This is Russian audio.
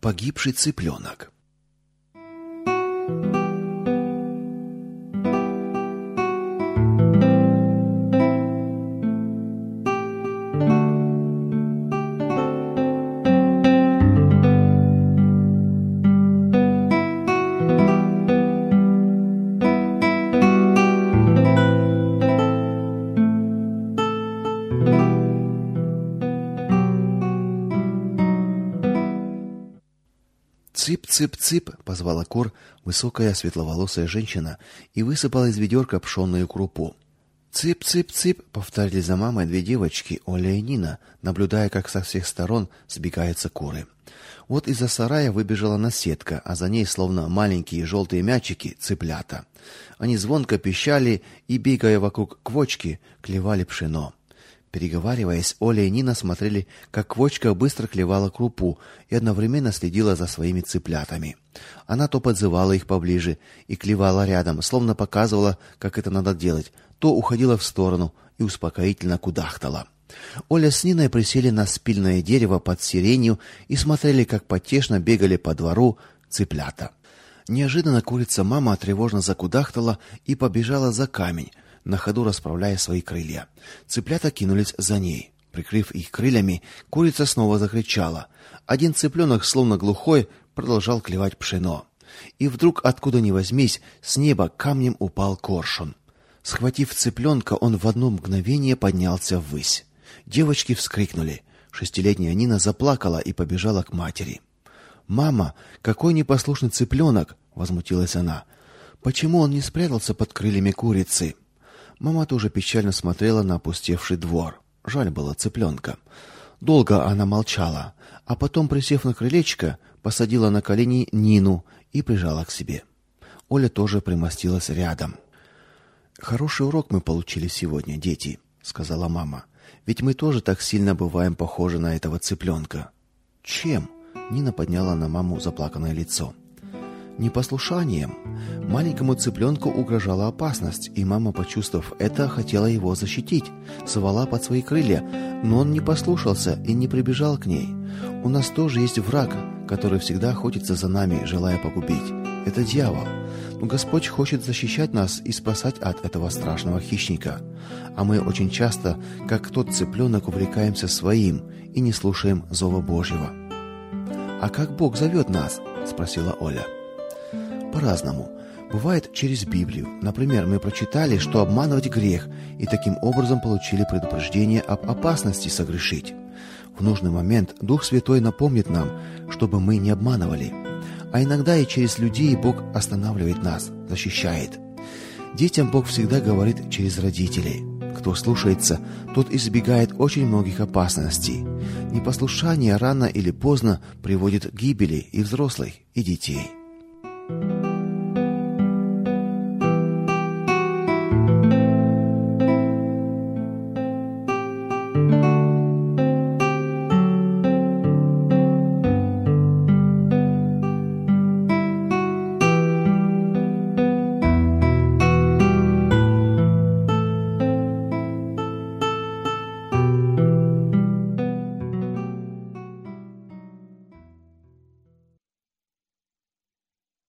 Погибший цыпленок. «Цып-цып-цып!» — позвала кур высокая светловолосая женщина и высыпала из ведерка пшённую крупу. «Цып-цып-цып!» — повторили за мамой две девочки, Оля и Нина, наблюдая, как со всех сторон сбегаются куры. Вот из-за сарая выбежала наседка, а за ней, словно маленькие желтые мячики, цыплята. Они звонко пищали и, бегая вокруг квочки, клевали пшено. Переговариваясь, Оля и Нина смотрели, как квочка быстро клевала крупу и одновременно следила за своими цыплятами. Она то подзывала их поближе и клевала рядом, словно показывала, как это надо делать, то уходила в сторону и успокоительно кудахтала. Оля с Ниной присели на спильное дерево под сиренью и смотрели, как потешно бегали по двору цыплята. Неожиданно курица-мама тревожно закудахтала и побежала за камень, на ходу расправляя свои крылья. Цыплята кинулись за ней. Прикрыв их крыльями, курица снова закричала. Один цыпленок, словно глухой, продолжал клевать пшено. И вдруг, откуда ни возьмись, с неба камнем упал коршун. Схватив цыпленка, он в одно мгновение поднялся ввысь. Девочки вскрикнули. 6-летняя Нина заплакала и побежала к матери. «Мама, какой непослушный цыпленок!» — возмутилась она. «Почему он не спрятался под крыльями курицы?» Мама тоже печально смотрела на опустевший двор. Жаль было цыпленка. Долго она молчала, а потом, присев на крылечко, посадила на колени Нину и прижала к себе. Оля тоже примостилась рядом. «Хороший урок мы получили сегодня, дети», — сказала мама. «Ведь мы тоже так сильно бываем похожи на этого цыпленка». «Чем?» — Нина подняла на маму заплаканное лицо. «Непослушанием. Маленькому цыпленку угрожала опасность, и мама, почувствовав это, хотела его защитить, звала под свои крылья, но он не послушался и не прибежал к ней. У нас тоже есть враг, который всегда охотится за нами, желая погубить. Это дьявол. Но Господь хочет защищать нас и спасать от этого страшного хищника. А мы очень часто, как тот цыпленок, увлекаемся своим и не слушаем зова Божьего». «А как Бог зовет нас?» — спросила Оля. «По-разному. Бывает через Библию. Например, мы прочитали, что обманывать грех, и таким образом получили предупреждение об опасности согрешить. В нужный момент Дух Святой напомнит нам, чтобы мы не обманывали. А иногда и через людей Бог останавливает нас, защищает. Детям Бог всегда говорит через родителей. Кто слушается, тот избегает очень многих опасностей. Непослушание рано или поздно приводит к гибели и взрослых, и детей».